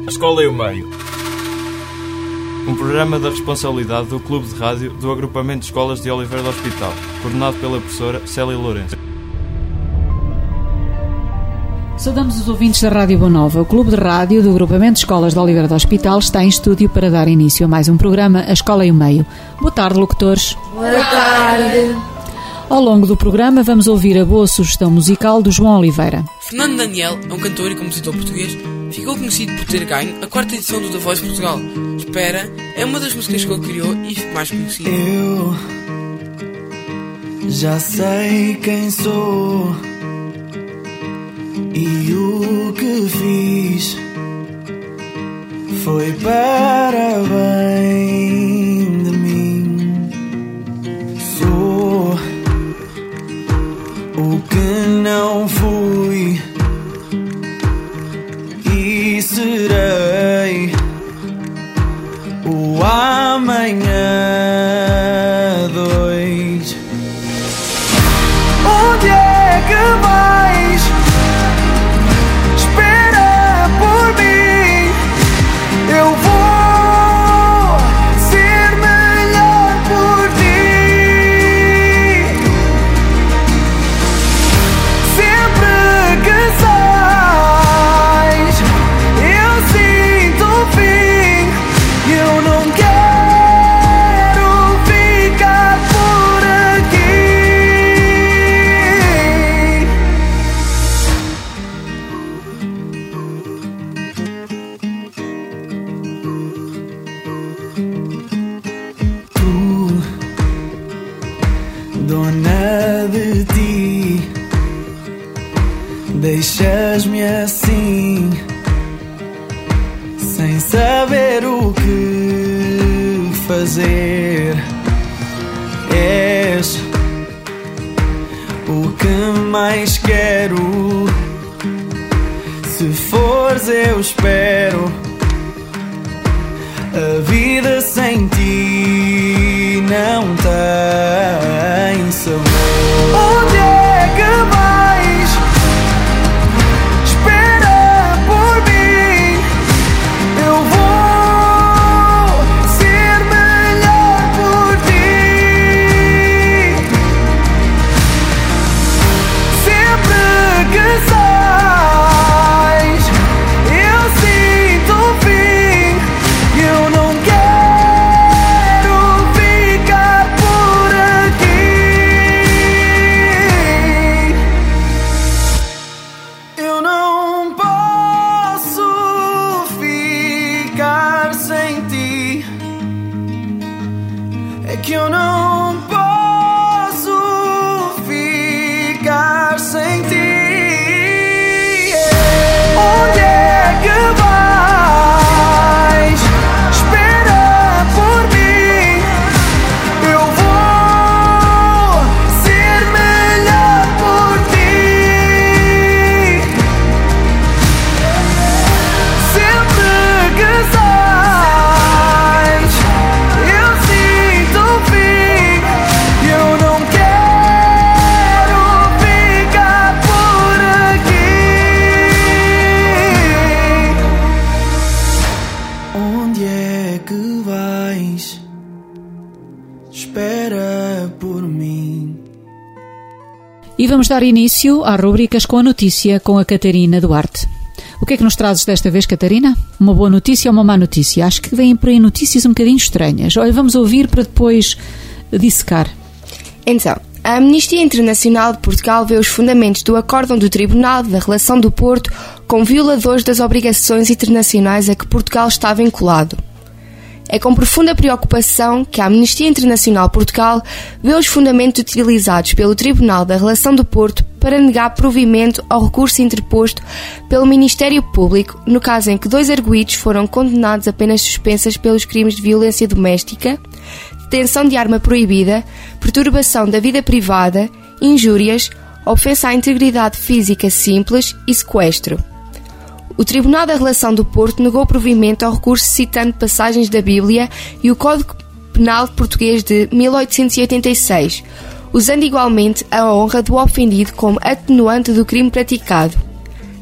A Escola e o Meio. Um programa da responsabilidade do Clube de Rádio do Agrupamento de Escolas de Oliveira do Hospital, coordenado pela professora Célia Lourenço. Saudamos os ouvintes da Rádio Boa Nova. O Clube de Rádio do Agrupamento de Escolas de Oliveira do Hospital está em estúdio para dar início a mais um programa, A Escola e o Meio. Boa tarde, locutores. Boa tarde. Ao longo do programa vamos ouvir a boa sugestão musical do João Oliveira. Fernando Daniel é um cantor e compositor português. Ficou conhecido por ter ganho a 4ª edição do The Voice Portugal. Espera é uma das músicas que ele criou e ficou mais conhecido. Eu já sei quem sou e o que fiz foi para bem de mim. Sou o que não fui e serei o amanhã 2. Onde é que vais? Espera por mim. Eu vou ser melhor por ti. Sempre que sais, eu sinto o fim. Eu não quero ficar por aqui. Tu, dona de ti, deixas-me assim, sem saber o que fazer. És o que mais quero. Se fores, eu espero. A vida sem ti não tem sabor. Onde é que vais? Espera por mim. Eu vou ser melhor por ti. Sempre que sais, eu sinto o fim. Eu não quero ficar por aqui. Eu não posso ficar sem ti. É que eu não posso ficar sem ti. Onde é que vais? Espera por mim. Eu vou ser melhor por ti. Sempre que sais, eu sinto o fim. Eu não quero ficar por aqui. Onde é que vais? Espera por mim. E vamos dar início às rubricas com a notícia com a Catarina Duarte. O que é que nos trazes desta vez, Catarina? Uma boa notícia ou uma má notícia? Acho que vêm por aí notícias um bocadinho estranhas. Olha, vamos ouvir para depois dissecar. Então, a Amnistia Internacional de Portugal vê os fundamentos do Acórdão do Tribunal da Relação do Porto como violadores das obrigações internacionais a que Portugal está vinculado. É com profunda preocupação que a Amnistia Internacional Portugal vê os fundamentos utilizados pelo Tribunal da Relação do Porto para negar provimento ao recurso interposto pelo Ministério Público no caso em que 2 arguidos foram condenados a penas suspensas pelos crimes de violência doméstica, detenção de arma proibida, perturbação da vida privada, injúrias, ofensa à integridade física simples e sequestro. O Tribunal da Relação do Porto negou provimento ao recurso citando passagens da Bíblia e o Código Penal Português de 1886, usando igualmente a honra do ofendido como atenuante do crime praticado.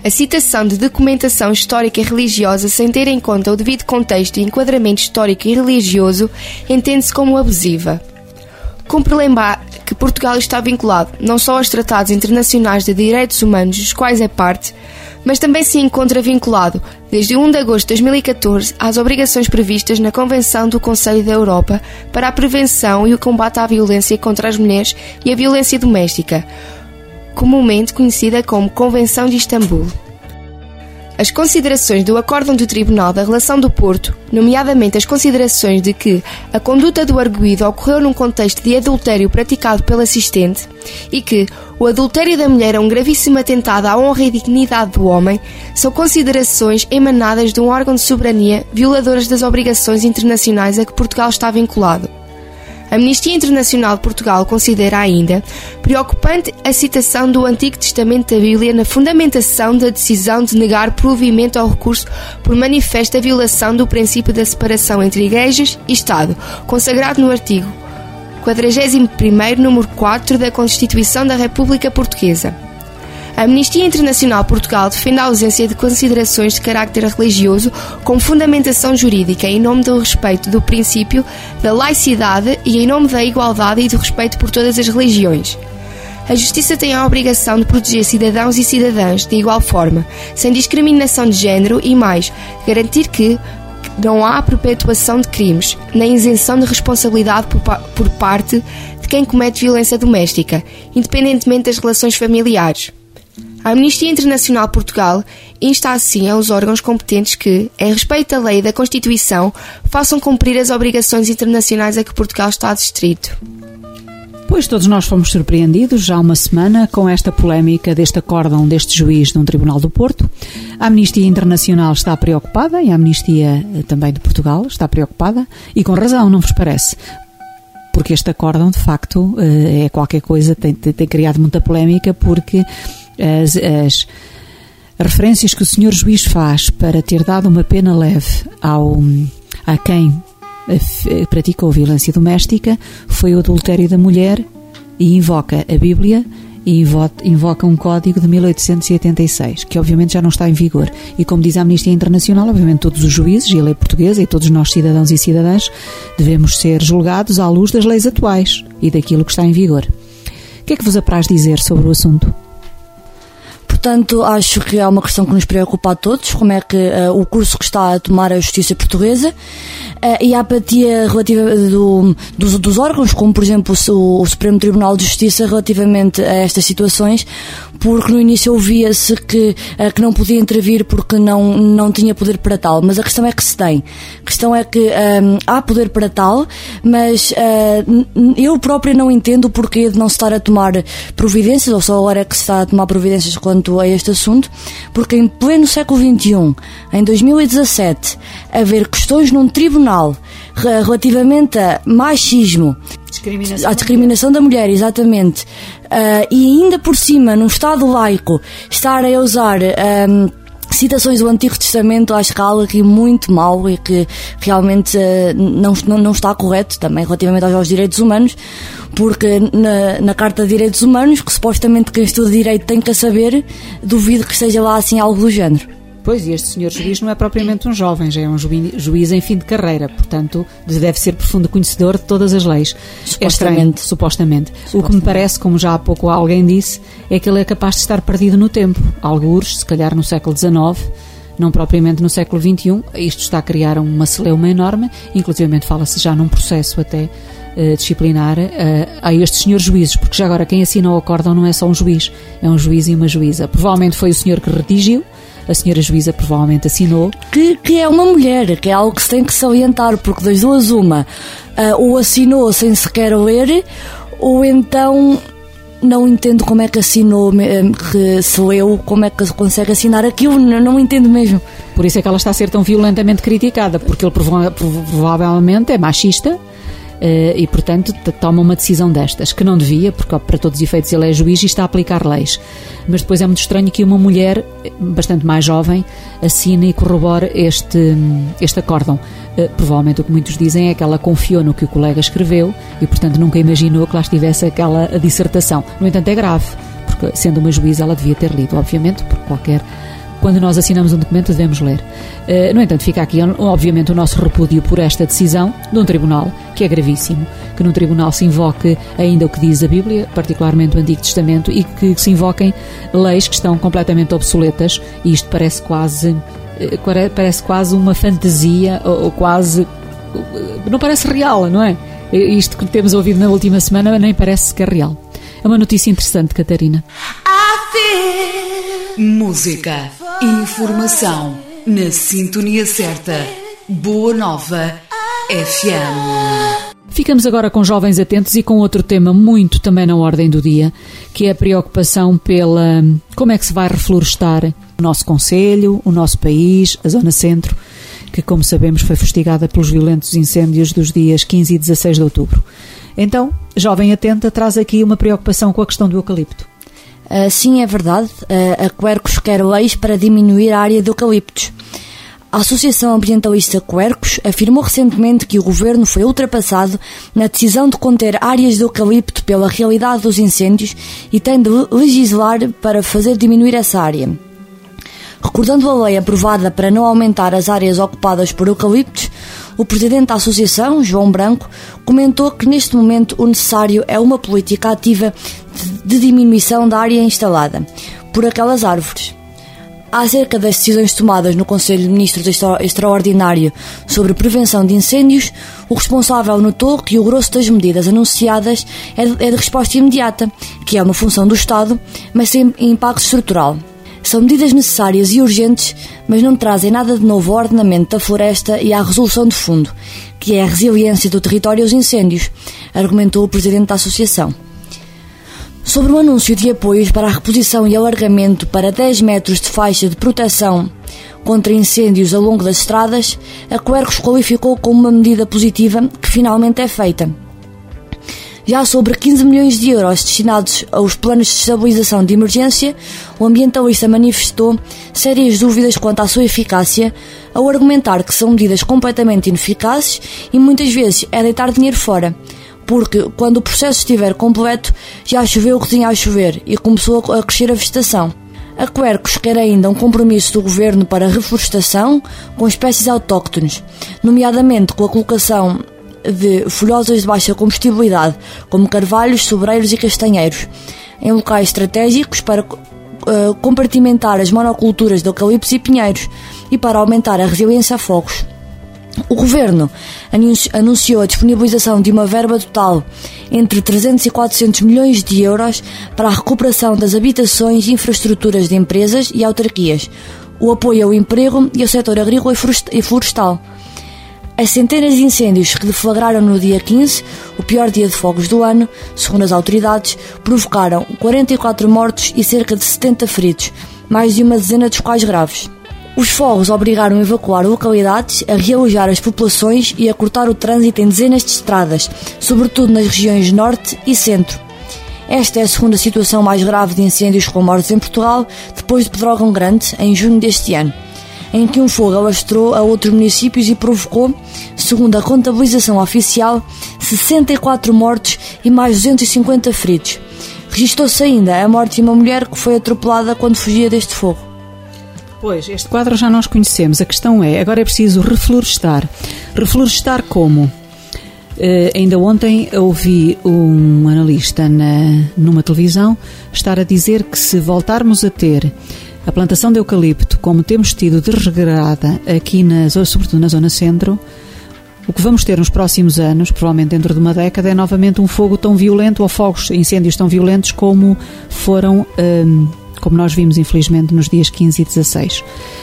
A citação de documentação histórica e religiosa sem ter em conta o devido contexto e enquadramento histórico e religioso entende-se como abusiva. Cumpre lembrar que Portugal está vinculado não só aos tratados internacionais de direitos humanos dos quais é parte, mas também se encontra vinculado, desde 1 de agosto de 2014, às obrigações previstas na Convenção do Conselho da Europa para a prevenção e o combate à violência contra as mulheres e a violência doméstica, comumente conhecida como Convenção de Istambul. As considerações do Acórdão do Tribunal da Relação do Porto, nomeadamente as considerações de que a conduta do arguido ocorreu num contexto de adultério praticado pelo assistente e que o adultério da mulher é um gravíssimo atentado à honra e dignidade do homem, são considerações emanadas de um órgão de soberania violadores das obrigações internacionais a que Portugal está vinculado. A Amnistia Internacional de Portugal considera ainda preocupante a citação do Antigo Testamento da Bíblia na fundamentação da decisão de negar provimento ao recurso por manifesta violação do princípio da separação entre igrejas e Estado, consagrado no artigo 41º, número 4 da Constituição da República Portuguesa. A Amnistia Internacional de Portugal defende a ausência de considerações de carácter religioso com fundamentação jurídica em nome do respeito do princípio da laicidade e em nome da igualdade e do respeito por todas as religiões. A Justiça tem a obrigação de proteger cidadãos e cidadãs de igual forma, sem discriminação de género e mais, garantir que não há perpetuação de crimes, nem isenção de responsabilidade por parte de quem comete violência doméstica, independentemente das relações familiares. A Amnistia Internacional de Portugal insta assim aos órgãos competentes que, em respeito à lei e da Constituição, façam cumprir as obrigações internacionais a que Portugal está adstrito. Pois todos nós fomos surpreendidos já há uma semana com esta polémica deste acórdão deste juiz de um Tribunal do Porto. A Amnistia Internacional está preocupada e a Amnistia também de Portugal está preocupada e com razão, não vos parece? Porque este acórdão, de facto, é qualquer coisa, tem criado muita polémica porque as referências que o senhor juiz faz para ter dado uma pena leve a quem praticou violência doméstica foi o adultério da mulher e invoca a Bíblia e invoca um código de 1886, que obviamente já não está em vigor. E como diz a Amnistia Internacional, obviamente todos os juízes e a lei portuguesa e todos nós cidadãos e cidadãs devemos ser julgados à luz das leis atuais e daquilo que está em vigor. O que é que vos apraz dizer sobre o assunto? Portanto, acho que é uma questão que nos preocupa a todos, como é que o curso que está a tomar a justiça portuguesa e a apatia relativa dos órgãos, como por exemplo o Supremo Tribunal de Justiça, relativamente a estas situações, porque no início ouvia-se que não podia intervir porque não tinha poder para tal, mas a questão é que se tem. A questão é que há poder para tal, mas eu própria não entendo o porquê de não se estar a tomar providências, ou só agora é que se está a tomar providências quanto a este assunto, porque em pleno século XXI, em 2017, haver questões num tribunal relativamente a machismo, a discriminação da mulher, exatamente, e ainda por cima, num Estado laico, estar a usar citações do Antigo Testamento, acho que é algo aqui muito mau e que realmente não está correto, também relativamente aos direitos humanos, porque na Carta de Direitos Humanos, que supostamente quem estuda direito tem que saber, duvido que seja lá assim algo do género. Pois, e este senhor juiz não é propriamente um jovem, já é um juiz em fim de carreira, portanto deve ser profundo conhecedor de todas as leis. É estranho, supostamente. O que me parece, como já há pouco alguém disse, é que ele é capaz de estar perdido no tempo, algures, se calhar no século XIX, não propriamente no século XXI. Isto está a criar uma celeuma enorme, inclusivamente fala-se já num processo até disciplinar a estes senhores juízes, porque já agora quem assina o acórdão não é só um juiz, é um juiz e uma juíza. Provavelmente foi o senhor que redigiu, a senhora juíza provavelmente assinou. Que é uma mulher, que é algo que se tem que salientar, porque das duas uma, ou assinou sem sequer ler, ou então não entendo como é que assinou, que se leu, como é que consegue assinar aquilo, não entendo mesmo. Por isso é que ela está a ser tão violentamente criticada, porque ele provavelmente é machista, e portanto toma uma decisão destas, que não devia, porque para todos os efeitos ele é juiz e está a aplicar leis, mas depois é muito estranho que uma mulher bastante mais jovem assine e corrobore este acórdão. Provavelmente o que muitos dizem é que ela confiou no que o colega escreveu e portanto nunca imaginou que lá estivesse aquela dissertação. No entanto é grave, porque sendo uma juíza ela devia ter lido, obviamente, porque qualquer quando nós assinamos um documento devemos ler. No entanto, fica aqui obviamente o nosso repúdio por esta decisão de um tribunal, que é gravíssimo, que num tribunal se invoque ainda o que diz a Bíblia, particularmente o Antigo Testamento, e que se invoquem leis que estão completamente obsoletas, e isto parece quase uma fantasia, ou quase... não parece real, não é? Isto que temos ouvido na última semana nem parece sequer real. É uma notícia interessante, Catarina. Música, informação, na sintonia certa. Boa Nova FM. Ficamos agora com jovens atentos e com outro tema muito também na ordem do dia, que é a preocupação pela como é que se vai reflorestar o nosso concelho, o nosso país, a zona centro, que, como sabemos, foi fustigada pelos violentos incêndios dos dias 15 e 16 de outubro. Então, Jovem Atenta traz aqui uma preocupação com a questão do eucalipto. Sim, é verdade. A Quercus quer leis para diminuir a área de eucaliptos. A Associação Ambientalista Quercus afirmou recentemente que o governo foi ultrapassado na decisão de conter áreas de eucalipto pela realidade dos incêndios e tem de legislar para fazer diminuir essa área. Recordando a lei aprovada para não aumentar as áreas ocupadas por eucaliptos, o presidente da associação, João Branco, comentou que neste momento o necessário é uma política ativa de diminuição da área instalada por aquelas árvores. Acerca das decisões tomadas no Conselho de Ministros Extraordinário sobre prevenção de incêndios, o responsável notou que o grosso das medidas anunciadas é de resposta imediata, que é uma função do Estado, mas sem impacto estrutural. São medidas necessárias e urgentes, mas não trazem nada de novo ao ordenamento da floresta e à resolução de fundo, que é a resiliência do território aos incêndios, argumentou o presidente da associação. Sobre o anúncio de apoios para a reposição e alargamento para 10 metros de faixa de proteção contra incêndios ao longo das estradas, a Quercus qualificou como uma medida positiva que finalmente é feita. Já sobre 15 milhões de euros destinados aos planos de estabilização de emergência, o ambientalista manifestou sérias dúvidas quanto à sua eficácia, ao argumentar que são medidas completamente ineficazes e muitas vezes é deitar dinheiro fora, porque quando o processo estiver completo já choveu o que tinha a chover e começou a crescer a vegetação. A Quercus quer ainda um compromisso do governo para a reflorestação com espécies autóctones, nomeadamente com a colocação de folhosas de baixa combustibilidade, como carvalhos, sobreiros e castanheiros, em locais estratégicos para compartimentar as monoculturas de eucaliptos e pinheiros e para aumentar a resiliência a fogos. O Governo anunciou a disponibilização de uma verba total entre 300 e 400 milhões de euros para a recuperação das habitações e infraestruturas de empresas e autarquias, o apoio ao emprego e ao setor agrícola e florestal. As centenas de incêndios que deflagraram no dia 15, o pior dia de fogos do ano, segundo as autoridades, provocaram 44 mortos e cerca de 70 feridos, mais de uma dezena dos quais graves. Os fogos obrigaram a evacuar localidades, a realojar as populações e a cortar o trânsito em dezenas de estradas, sobretudo nas regiões norte e centro. Esta é a segunda situação mais grave de incêndios com mortes em Portugal, depois de Pedrógão Grande, em junho deste ano, em que um fogo alastrou a outros municípios e provocou, segundo a contabilização oficial, 64 mortos e mais 250 feridos. Registou-se ainda a morte de uma mulher que foi atropelada quando fugia deste fogo. Pois, este quadro já nós conhecemos. A questão é, agora é preciso reflorestar. Reflorestar como? Ainda ontem ouvi um analista numa televisão estar a dizer que se voltarmos a ter a plantação de eucalipto, como temos tido de regrada aqui, sobretudo na zona centro, o que vamos ter nos próximos anos, provavelmente dentro de uma década, é novamente um fogo tão violento, ou fogos, incêndios tão violentos como foram, como nós vimos infelizmente nos dias 15 e 16.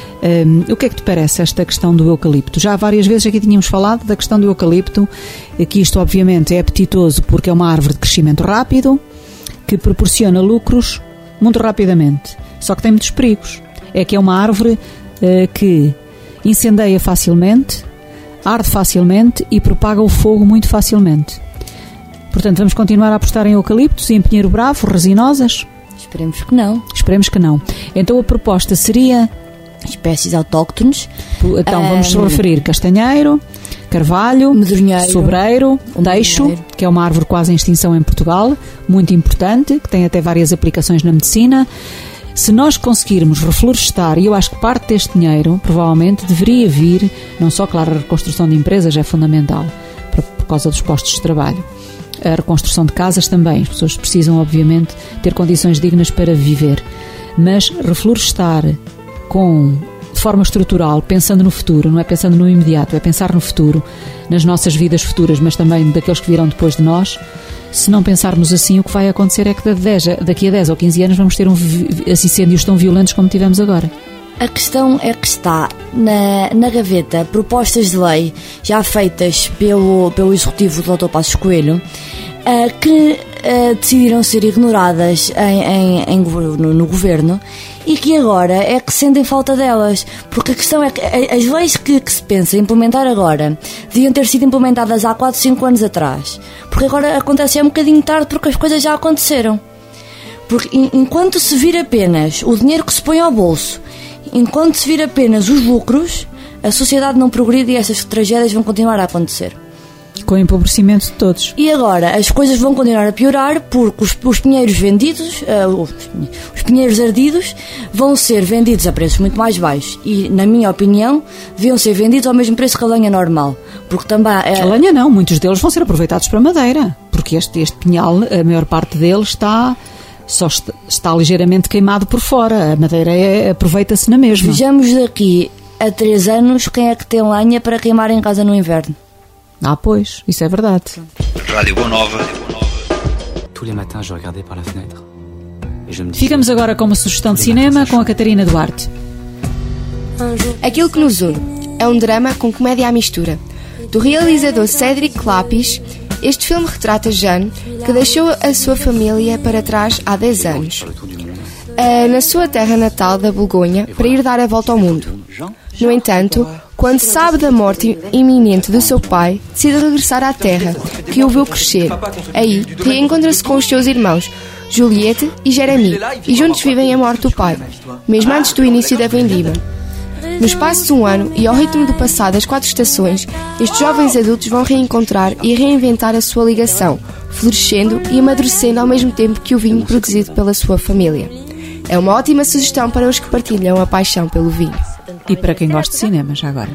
O que é que te parece esta questão do eucalipto? Já várias vezes aqui tínhamos falado da questão do eucalipto, que isto obviamente é apetitoso porque é uma árvore de crescimento rápido, que proporciona lucros muito rapidamente. Só que tem muitos perigos. É que é uma árvore que incendeia facilmente, arde facilmente e propaga o fogo muito facilmente. Portanto, vamos continuar a apostar em eucaliptos e em pinheiro bravo, resinosas? Esperemos que não. Esperemos que não. Então a proposta seria... espécies autóctones. Então vamos referir castanheiro, carvalho, medronheiro, sobreiro, teixo, que é uma árvore quase em extinção em Portugal, muito importante, que tem até várias aplicações na medicina, Se nós conseguirmos reflorestar, e eu acho que parte deste dinheiro provavelmente deveria vir, não só, claro, a reconstrução de empresas é fundamental por causa dos postos de trabalho, a reconstrução de casas também, as pessoas precisam obviamente ter condições dignas para viver, mas reflorestar de forma estrutural, pensando no futuro, não é pensando no imediato, é pensar no futuro, nas nossas vidas futuras, mas também daqueles que virão depois de nós. Se não pensarmos assim, o que vai acontecer é que daqui a 10 ou 15 anos vamos ter incêndios tão violentos como tivemos agora. A questão é que está na gaveta propostas de lei já feitas pelo Executivo do Dr. Passos Coelho, que decidiram ser ignoradas no Governo e que agora é que sentem falta delas, porque a questão é que as leis que se pensa implementar agora deviam ter sido implementadas há 4, 5 anos atrás, porque agora acontece um bocadinho tarde porque as coisas já aconteceram. Porque enquanto se vir apenas o dinheiro que se põe ao bolso, enquanto se vir apenas os lucros, a sociedade não progride e essas tragédias vão continuar a acontecer. Com o empobrecimento de todos. E agora as coisas vão continuar a piorar porque os pinheiros vendidos, os pinheiros ardidos, vão ser vendidos a preços muito mais baixos e, na minha opinião, deviam ser vendidos ao mesmo preço que a lenha normal. Porque também a lenha não, muitos deles vão ser aproveitados para madeira, porque este pinhal, a maior parte dele está ligeiramente queimado por fora, a madeira aproveita-se na mesma. Vejamos daqui a 3 anos quem é que tem lenha para queimar em casa no inverno. Pois, isso é verdade. Rádio Boa Nova. Ficamos agora com uma sugestão de cinema com a Catarina Duarte. Aquilo que nos une é um drama com comédia à mistura. Do realizador Cédric Clapis, este filme retrata Jeanne, que deixou a sua família para trás há 10 anos, na sua terra natal da Bolgonha, para ir dar a volta ao mundo. No entanto, quando sabe da morte iminente do seu pai, decide regressar à terra, que o viu crescer. Aí, reencontra-se com os seus irmãos, Juliette e Jeremy, e juntos vivem a morte do pai, mesmo antes do início da vendima. No espaço de um ano, e ao ritmo do passar das 4 estações, estes jovens adultos vão reencontrar e reinventar a sua ligação, florescendo e amadurecendo ao mesmo tempo que o vinho produzido pela sua família. É uma ótima sugestão para os que partilham a paixão pelo vinho. E para quem gosta de cinema, já agora.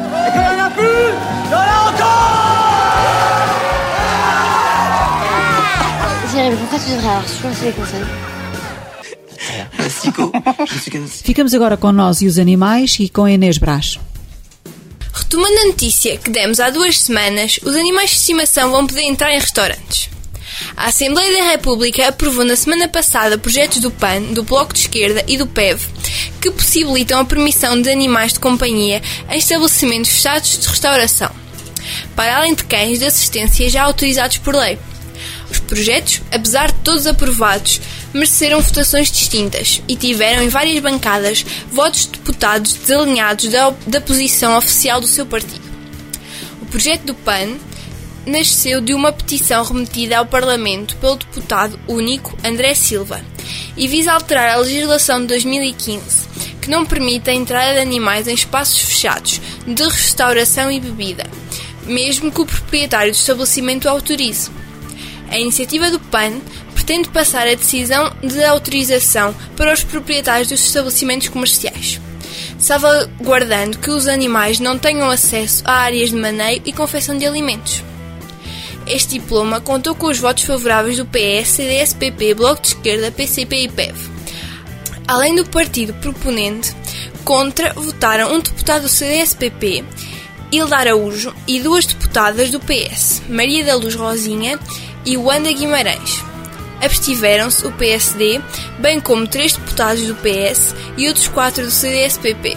Ficamos agora com Nós e os Animais e com a Inês Brás. Retomando a notícia que demos há 2 semanas, os animais de estimação vão poder entrar em restaurantes. A Assembleia da República aprovou na semana passada projetos do PAN, do Bloco de Esquerda e do PEV que possibilitam a permissão de animais de companhia em estabelecimentos fechados de restauração, para além de cães de assistência já autorizados por lei. Os projetos, apesar de todos aprovados, mereceram votações distintas e tiveram em várias bancadas votos de deputados desalinhados da posição oficial do seu partido. O projeto do PAN nasceu de uma petição remetida ao Parlamento pelo deputado único André Silva e visa alterar a legislação de 2015, que não permite a entrada de animais em espaços fechados de restauração e bebida, mesmo que o proprietário do estabelecimento autorize. A iniciativa do PAN pretende passar a decisão de autorização para os proprietários dos estabelecimentos comerciais, salvaguardando que os animais não tenham acesso a áreas de maneio e confecção de alimentos. Este diploma contou com os votos favoráveis do PS, CDS-PP, Bloco de Esquerda, PCP e PEV. Além do partido proponente, contra votaram um deputado do CDS-PP, Hilda Araújo, e 2 deputadas do PS, Maria da Luz Rosinha e Wanda Guimarães. Abstiveram-se o PSD, bem como 3 deputados do PS e outros 4 do CDS-PP.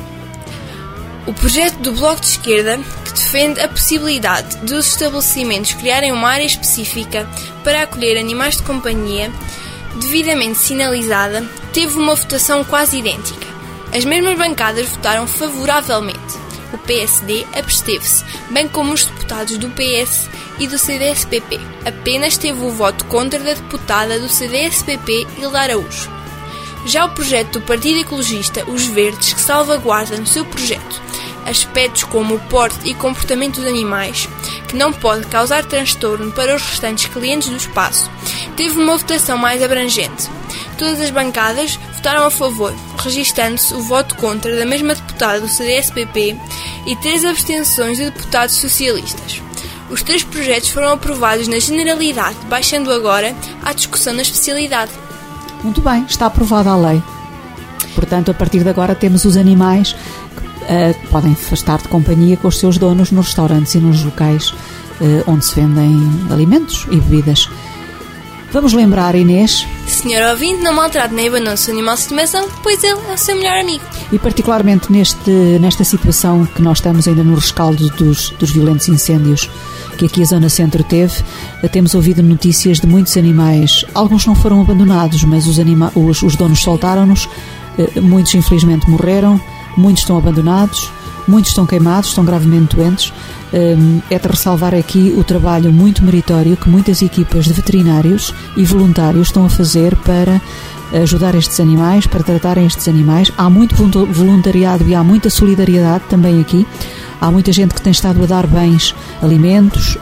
O projeto do Bloco de Esquerda, que defende a possibilidade dos estabelecimentos criarem uma área específica para acolher animais de companhia, devidamente sinalizada, teve uma votação quase idêntica. As mesmas bancadas votaram favoravelmente. O PSD absteve-se, bem como os deputados do PS e do CDS-PP. Apenas teve o voto contra da deputada do CDS-PP, Hilda Araújo. Já o projeto do Partido Ecologista, Os Verdes, que salvaguarda no seu projeto aspectos como o porte e comportamento dos animais, que não pode causar transtorno para os restantes clientes do espaço, teve uma votação mais abrangente. Todas as bancadas votaram a favor, registando-se o voto contra da mesma deputada do CDS-PP e 3 abstenções de deputados socialistas. Os 3 projetos foram aprovados na generalidade, baixando agora à discussão na especialidade. Muito bem, está aprovada a lei. Portanto, a partir de agora temos os animais que podem estar de companhia com os seus donos nos restaurantes e nos locais onde se vendem alimentos e bebidas. Vamos lembrar, Inês... Senhor ouvinte, não maltrate nem abandone o seu animal de estimação, pois ele é o seu melhor amigo. E particularmente nesta situação que nós estamos ainda no rescaldo dos violentos incêndios que aqui a Zona Centro teve, temos ouvido notícias de muitos animais. Alguns não foram abandonados, mas os donos soltaram-nos. Muitos infelizmente morreram, muitos estão abandonados, muitos estão queimados, estão gravemente doentes. É de ressalvar aqui o trabalho muito meritório que muitas equipas de veterinários e voluntários estão a fazer para ajudar estes animais, para tratarem estes animais. Há muito voluntariado e há muita solidariedade também aqui. Há muita gente que tem estado a dar bens, alimentos,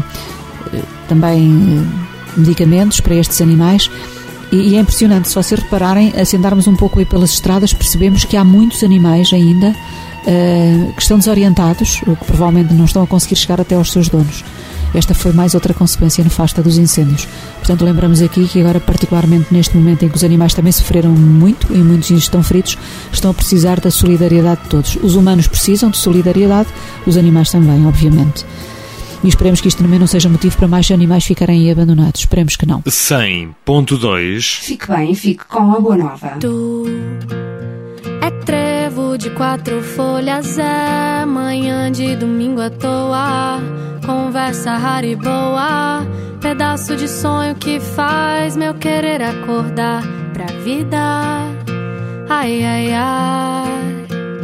também medicamentos para estes animais. E é impressionante, se vocês repararem, se andarmos um pouco aí pelas estradas, percebemos que há muitos animais ainda que estão desorientados, que provavelmente não estão a conseguir chegar até aos seus donos. Esta foi mais outra consequência nefasta dos incêndios. Portanto, lembramos aqui que agora, particularmente neste momento em que os animais também sofreram muito e muitos estão feridos, estão a precisar da solidariedade de todos. Os humanos precisam de solidariedade, os animais também, obviamente. E esperemos que isto também não seja motivo para mais animais ficarem aí abandonados. Esperemos que não. 100.2 Fique bem, fique com a Boa Nova. Tu é trevo de 4 folhas, é manhã de domingo à toa, conversa rara e boa, pedaço de sonho que faz meu querer acordar pra vida. Ai, ai, ai.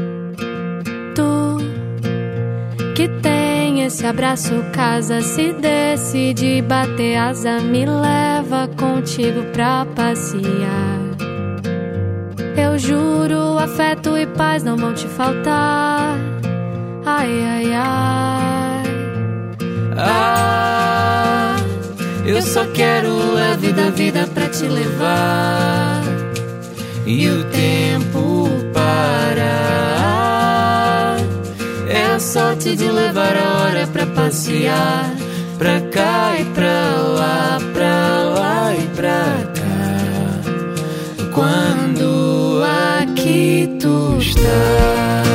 Tu que tem esse abraço, casa, se decide bater asa, me leva contigo pra passear. Eu juro, afeto e paz não vão te faltar. Ai, ai, ai. Ah, eu só quero a vida pra te levar e o tempo parar. É a sorte de levar a hora pra passear, pra cá e pra lá, pra lá e pra cá. Quando aqui tu estás,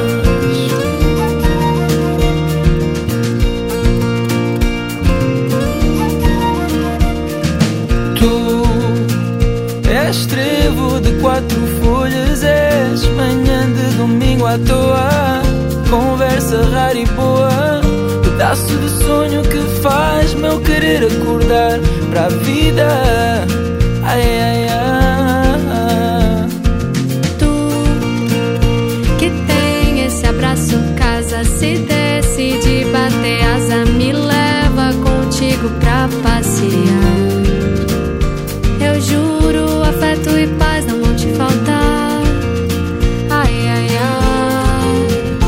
tu és trevo de 4 folhas, és manhã de domingo à toa, conversa rara e boa, pedaço de sonho que faz meu querer acordar pra a vida. Ai, ai, ai. Abraço, casa, se decide bater asa, me leva contigo pra passear. Eu juro, afeto e paz não vão te faltar. Ai, ai, ai.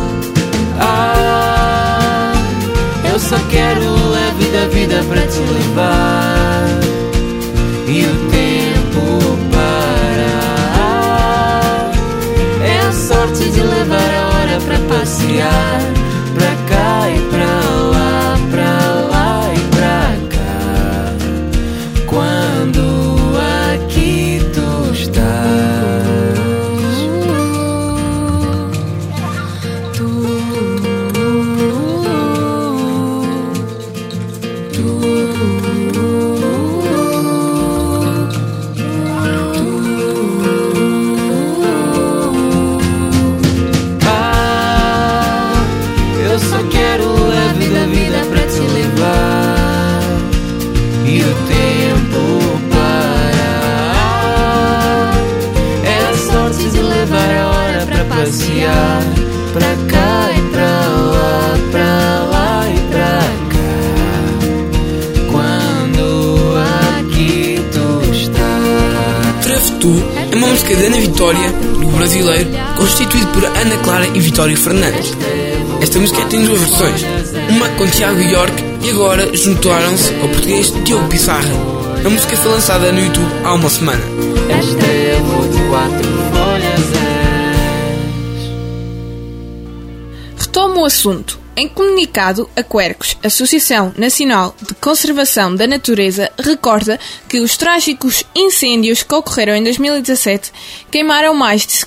Ah, eu só quero a vida pra te levar e o tempo parar. É a sorte de levar a hora pra passear, pra cá e pra lá, pra lá e pra cá. Quando aqui tu estás, eu só quero a vida pra te levar e o tempo parar. É a sorte de levar a hora pra passear, pra cá e pra lá, pra lá e pra cá. Quando aqui tu estás. Trevo Tu é uma música de Ana Vitória, do brasileiro, constituído por Ana Clara e Vitória Fernandes. Esta música tem 2 versões, uma com Tiago York e agora juntaram-se ao português Diogo Pissarra. A música foi lançada no YouTube há uma semana. És trevo de quatro folhas és. Retomo o assunto. Em comunicado, a Quercus, Associação Nacional de Conservação da Natureza, recorda que os trágicos incêndios que ocorreram em 2017 queimaram mais de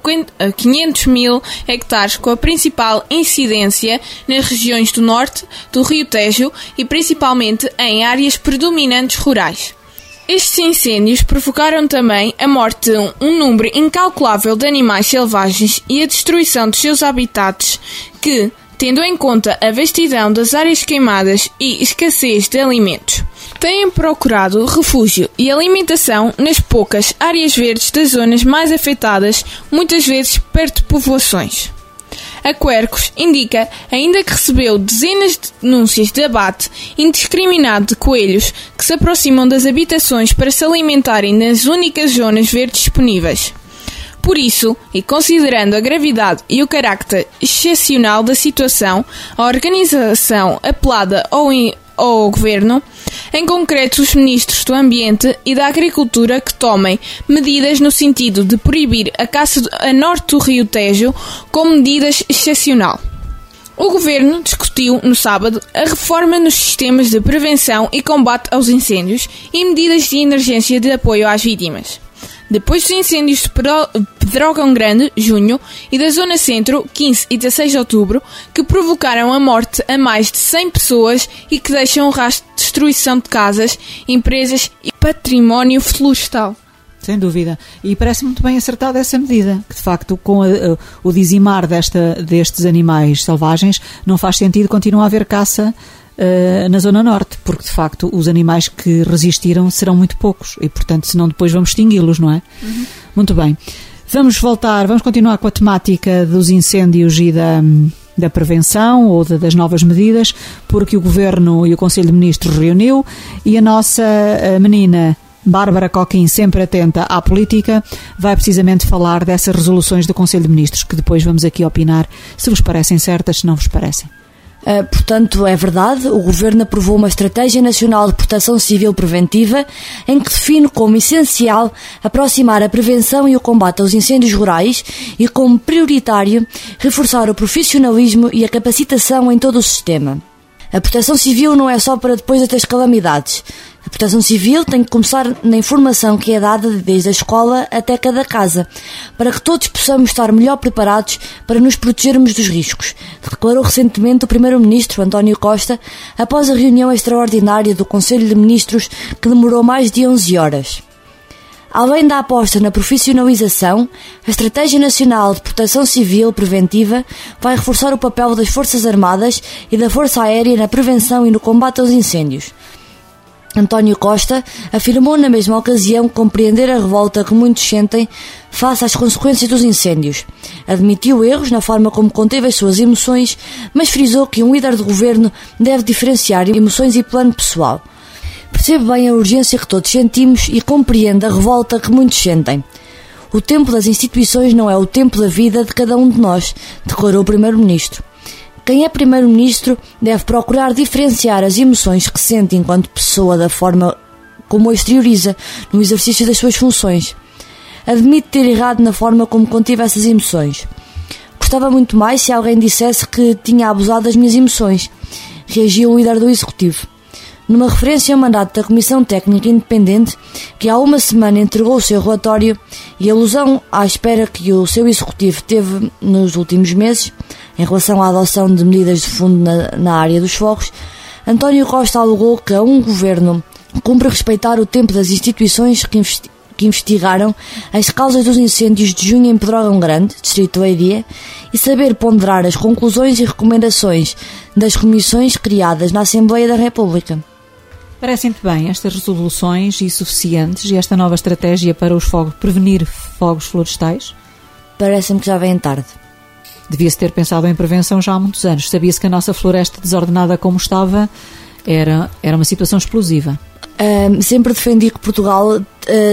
500 mil hectares, com a principal incidência nas regiões do norte do Rio Tejo e principalmente em áreas predominantes rurais. Estes incêndios provocaram também a morte de um número incalculável de animais selvagens e a destruição dos seus habitats que, tendo em conta a vastidão das áreas queimadas e escassez de alimentos, têm procurado refúgio e alimentação nas poucas áreas verdes das zonas mais afetadas, muitas vezes perto de povoações. A Quercus indica ainda que recebeu dezenas de denúncias de abate indiscriminado de coelhos que se aproximam das habitações para se alimentarem nas únicas zonas verdes disponíveis. Por isso, e considerando a gravidade e o carácter excepcional da situação, a organização apelada ao Governo, em concreto os Ministros do Ambiente e da Agricultura, que tomem medidas no sentido de proibir a caça a norte do Rio Tejo como medidas excepcional. O Governo discutiu no sábado a reforma nos sistemas de prevenção e combate aos incêndios e medidas de emergência de apoio às vítimas. Depois dos incêndios de Pedrógão Grande, junho, e da Zona Centro, 15 e 16 de outubro, que provocaram a morte a mais de 100 pessoas e que deixam um rastro de destruição de casas, empresas e património florestal. Sem dúvida. E parece muito bem acertada essa medida, que de facto com o dizimar destes animais selvagens não faz sentido continuar a haver caça na Zona Norte, porque de facto os animais que resistiram serão muito poucos e portanto senão depois vamos extingui-los, não é? Uhum. Muito bem. Vamos continuar com a temática dos incêndios e da prevenção ou das novas medidas, porque o Governo e o Conselho de Ministros reuniu e a nossa menina Bárbara Coquim, sempre atenta à política, vai precisamente falar dessas resoluções do Conselho de Ministros, que depois vamos aqui opinar se vos parecem certas, se não vos parecem. Portanto, é verdade, o Governo aprovou uma Estratégia Nacional de Proteção Civil Preventiva em que define como essencial aproximar a prevenção e o combate aos incêndios rurais e como prioritário reforçar o profissionalismo e a capacitação em todo o sistema. A proteção civil não é só para depois das calamidades. A proteção civil tem que começar na informação que é dada desde a escola até cada casa, para que todos possamos estar melhor preparados para nos protegermos dos riscos, declarou recentemente o Primeiro-Ministro António Costa após a reunião extraordinária do Conselho de Ministros que demorou mais de 11 horas. Além da aposta na profissionalização, a Estratégia Nacional de Proteção Civil Preventiva vai reforçar o papel das Forças Armadas e da Força Aérea na prevenção e no combate aos incêndios. António Costa afirmou na mesma ocasião compreender a revolta que muitos sentem face às consequências dos incêndios. Admitiu erros na forma como conteve as suas emoções, mas frisou que um líder de governo deve diferenciar emoções e plano pessoal. Percebe bem a urgência que todos sentimos e compreende a revolta que muitos sentem. O tempo das instituições não é o tempo da vida de cada um de nós, declarou o Primeiro-Ministro. Quem é Primeiro-Ministro deve procurar diferenciar as emoções que sente enquanto pessoa da forma como a exterioriza no exercício das suas funções. Admite ter errado na forma como contive essas emoções. Gostava muito mais se alguém dissesse que tinha abusado das minhas emoções, reagiu o líder do Executivo. Numa referência ao mandato da Comissão Técnica Independente, que há uma semana entregou o seu relatório e alusão à espera que o seu Executivo teve nos últimos meses, em relação à adoção de medidas de fundo na área dos fogos, António Costa alegou que a um governo cumpre respeitar o tempo das instituições que investigaram as causas dos incêndios de junho em Pedrógão Grande, Distrito de Leiria, e saber ponderar as conclusões e recomendações das comissões criadas na Assembleia da República. Parecem-te bem estas resoluções e suficientes e esta nova estratégia para os fogos, prevenir fogos florestais? Parece-me que já vem tarde. Devia-se ter pensado em prevenção já há muitos anos. Sabia-se que a nossa floresta desordenada como estava era uma situação explosiva. Sempre defendi que Portugal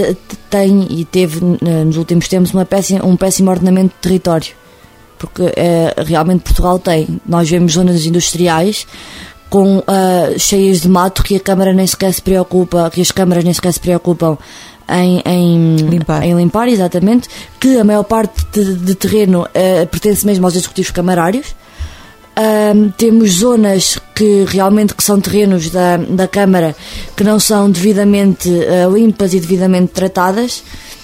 tem e teve nos últimos tempos um péssimo ordenamento de território. Porque realmente Portugal tem. Nós vemos zonas industriais cheias de mato que a Câmara nem sequer se preocupa, que as câmaras nem sequer se preocupam em limpar, exatamente, que a maior parte de terreno pertence mesmo aos executivos camarários. Temos zonas que realmente que são terrenos da Câmara que não são devidamente limpas e devidamente tratadas,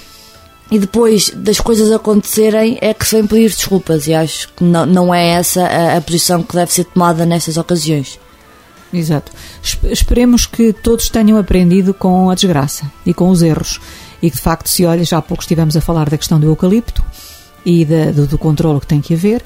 e depois das coisas acontecerem é que se vem pedir desculpas, e acho que não é essa a posição que deve ser tomada nestas ocasiões. Exato. Esperemos que todos tenham aprendido com a desgraça e com os erros, e que de facto se olha, já há pouco estivemos a falar da questão do eucalipto e do controlo que tem que haver,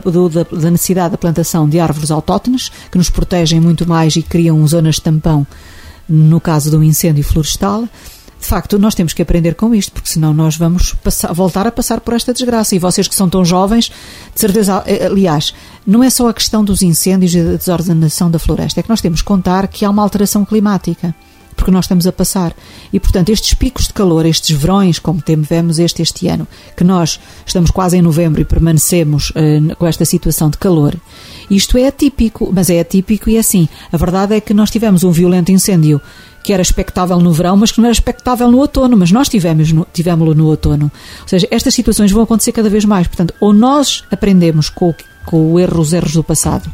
da necessidade da plantação de árvores autóctones que nos protegem muito mais e criam zonas de tampão no caso do incêndio florestal. De facto, nós temos que aprender com isto, porque senão nós vamos voltar a passar por esta desgraça. E vocês que são tão jovens, de certeza, aliás, não é só a questão dos incêndios e da desordenação da floresta, é que nós temos que contar que há uma alteração climática, porque nós estamos a passar. E, portanto, estes picos de calor, estes verões, como tivemos este ano, que nós estamos quase em novembro e permanecemos com esta situação de calor, isto é atípico, mas é atípico e é assim. A verdade é que nós tivemos um violento incêndio que era expectável no verão, mas que não era expectável no outono, mas nós tivemos-lo no outono. Ou seja, estas situações vão acontecer cada vez mais. Portanto, ou nós aprendemos com os erros do passado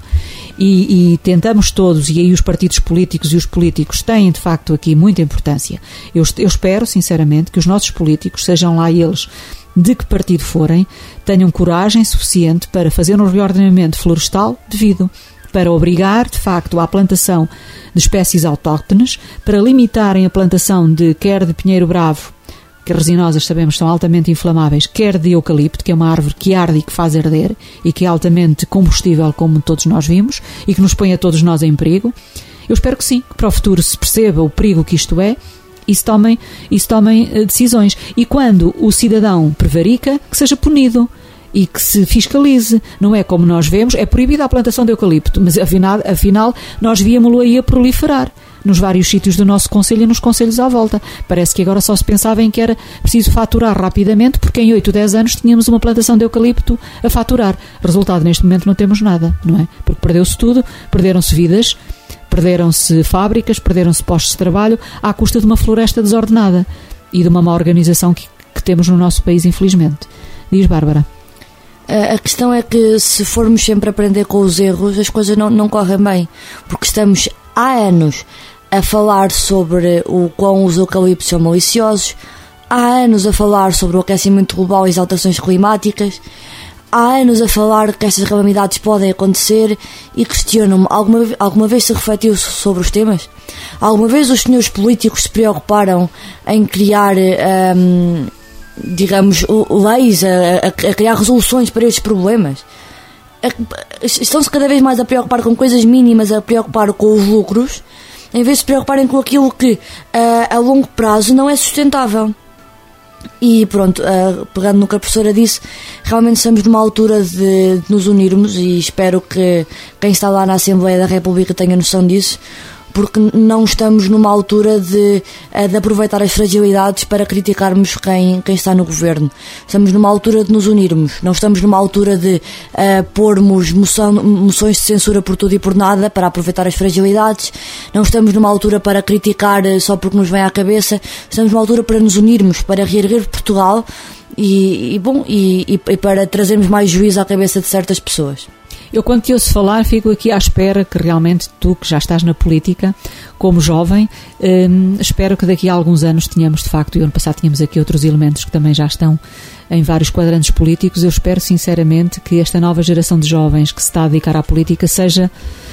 e tentamos todos, e aí os partidos políticos e os políticos têm de facto aqui muita importância. Eu espero sinceramente que os nossos políticos, sejam lá eles de que partido forem, tenham coragem suficiente para fazer um reordenamento florestal devido, para obrigar de facto à plantação de espécies autóctones, para limitarem a plantação quer de pinheiro bravo, que as resinosas sabemos são altamente inflamáveis, quer de eucalipto, que é uma árvore que arde e que faz arder e que é altamente combustível, como todos nós vimos, e que nos põe a todos nós em perigo. Eu espero que sim, que para o futuro se perceba o perigo que isto é e se tomem decisões. E quando o cidadão prevarica, que seja punido e que se fiscalize. Não é como nós vemos, é proibida a plantação de eucalipto, mas afinal nós víamos-lo aí a proliferar nos vários sítios do nosso concelho e nos concelhos à volta. Parece que agora só se pensava em que era preciso faturar rapidamente, porque em 8, 10 anos tínhamos uma plantação de eucalipto a faturar. Resultado, neste momento não temos nada, não é? Porque perdeu-se tudo, perderam-se vidas, perderam-se fábricas, perderam-se postos de trabalho à custa de uma floresta desordenada e de uma má organização que temos no nosso país, infelizmente. Diz, Bárbara. A questão é que se formos sempre aprender com os erros, as coisas não correm bem, porque estamos há anos a falar sobre o quão os eucaliptos são maliciosos, há anos a falar sobre o aquecimento global e as alterações climáticas, há anos a falar que estas calamidades podem acontecer, e questiono-me, alguma vez se refletiu sobre os temas? Alguma vez os senhores políticos se preocuparam em criar digamos, leis, a criar resoluções para estes problemas? Estão-se cada vez mais a preocupar com coisas mínimas, a preocupar com os lucros, em vez de se preocuparem com aquilo que a longo prazo não é sustentável. E pronto, pegando no que a professora disse, realmente estamos numa altura de nos unirmos, e espero que quem está lá na Assembleia da República tenha noção disso, porque não estamos numa altura de aproveitar as fragilidades para criticarmos quem está no governo. Estamos numa altura de nos unirmos, não estamos numa altura de pormos moções de censura por tudo e por nada para aproveitar as fragilidades, não estamos numa altura para criticar só porque nos vem à cabeça, estamos numa altura para nos unirmos, para reerguer Portugal e para trazermos mais juízo à cabeça de certas pessoas. Eu, quando te ouço falar, fico aqui à espera que realmente tu, que já estás na política, como jovem, espero que daqui a alguns anos tenhamos, de facto, e ano passado tínhamos aqui outros elementos que também já estão em vários quadrantes políticos. Eu espero sinceramente que esta nova geração de jovens que se está a dedicar à política seja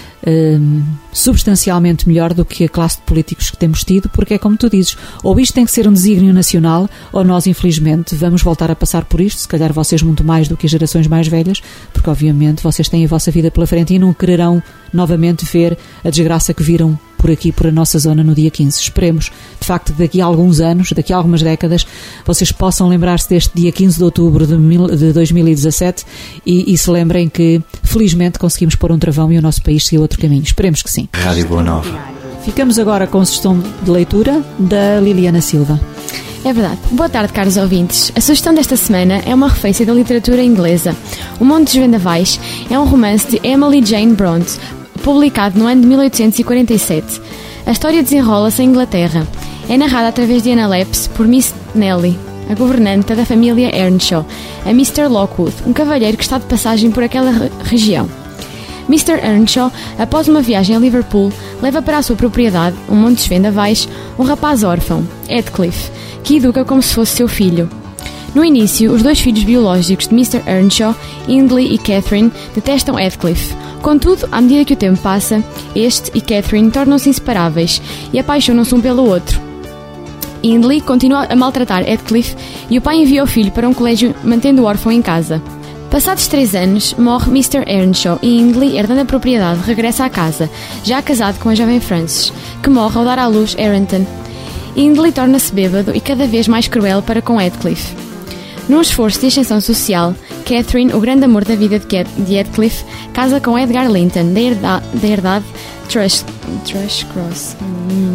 substancialmente melhor do que a classe de políticos que temos tido, porque é como tu dizes, ou isto tem que ser um desígnio nacional, ou nós infelizmente vamos voltar a passar por isto, se calhar vocês muito mais do que as gerações mais velhas, porque obviamente vocês têm a vossa vida pela frente e não quererão novamente ver a desgraça que viram por aqui, por a nossa zona, no dia 15. Esperemos, de facto, que daqui a alguns anos, daqui a algumas décadas, vocês possam lembrar-se deste dia 15 de outubro de 2017 e se lembrem que, felizmente, conseguimos pôr um travão e o nosso país seguiu outro caminho. Esperemos que sim. Rádio Boa Nova. Ficamos agora com a sugestão de leitura da Liliana Silva. É verdade. Boa tarde, caros ouvintes. A sugestão desta semana é uma referência da literatura inglesa. O Monte dos Vendavais é um romance de Emily Jane Bronte, publicado no ano de 1847. A história desenrola-se em Inglaterra. É narrada através de Analepse por Miss Nelly, a governanta da família Earnshaw, a Mr. Lockwood, um cavalheiro que está de passagem por aquela região. Mr. Earnshaw, após uma viagem a Liverpool, leva para a sua propriedade, um monte de vendavais, um rapaz órfão, Heathcliff, que educa como se fosse seu filho. No início, os dois filhos biológicos de Mr. Earnshaw, Hindley e Catherine, detestam Heathcliff. Contudo, à medida que o tempo passa, este e Catherine tornam-se inseparáveis e apaixonam-se um pelo outro. Hindley continua a maltratar Heathcliff e o pai envia o filho para um colégio mantendo o órfão em casa. Passados 3 anos, morre Mr. Earnshaw e Hindley, herdando a propriedade, regressa à casa, já casado com a jovem Frances, que morre ao dar à luz Errington. Hindley torna-se bêbado e cada vez mais cruel para com Heathcliff. Num esforço de ascensão social, Catherine, o grande amor da vida de Heathcliff, casa com Edgar Linton, da herdade Thrushcross.